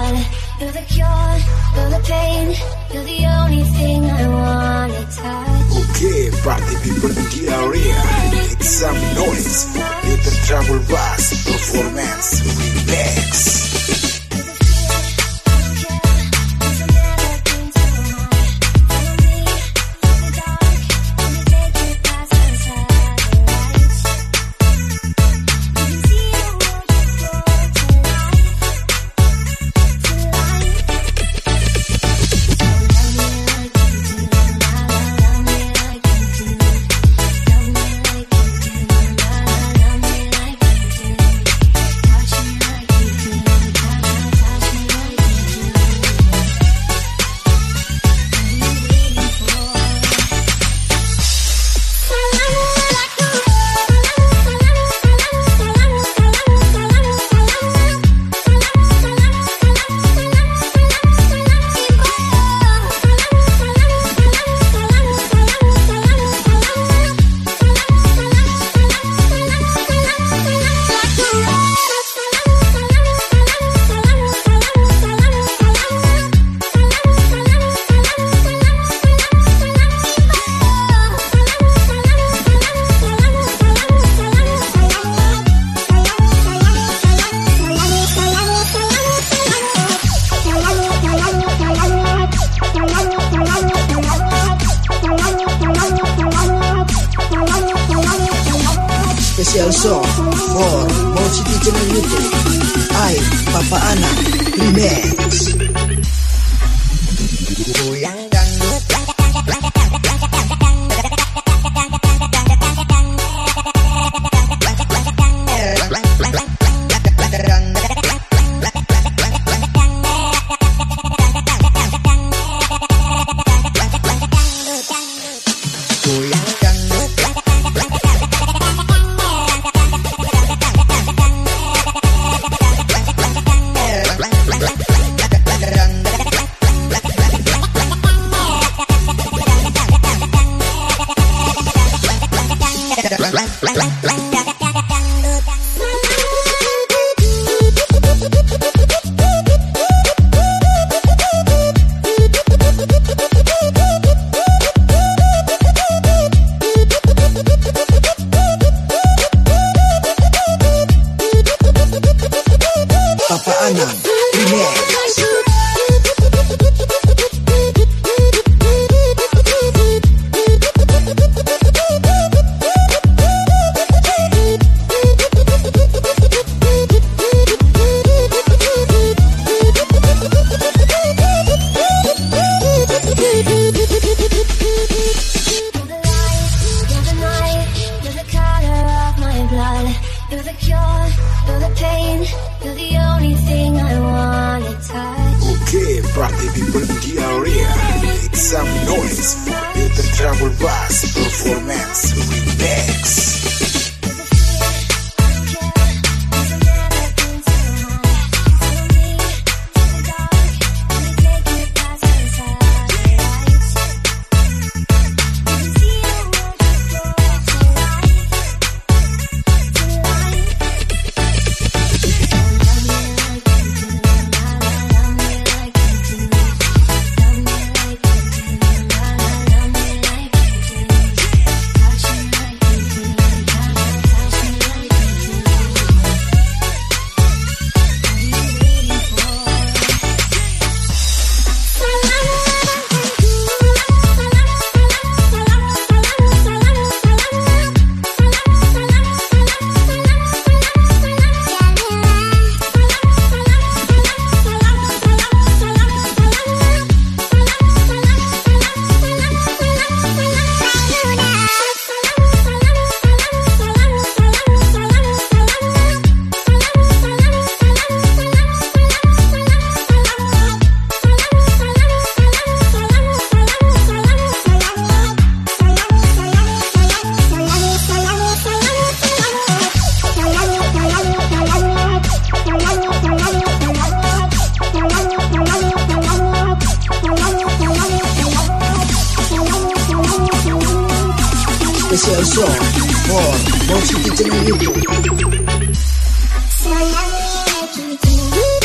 blood. You're the cure, you're the pain, you're the only thing I wanna touch. Okay, party people in the area, make some noise. Little Trouble Bass performance remix. Special song for Mau City channel YouTube. I Papa Ana Remix. Goyang dangdut. Papa Ana Remix. You're the cure, you're the pain, you're the only thing I wanna touch. Okay, party people in the area, make some noise. Little Trouble Bass performance remix. Special song for Mau City channel YouTube.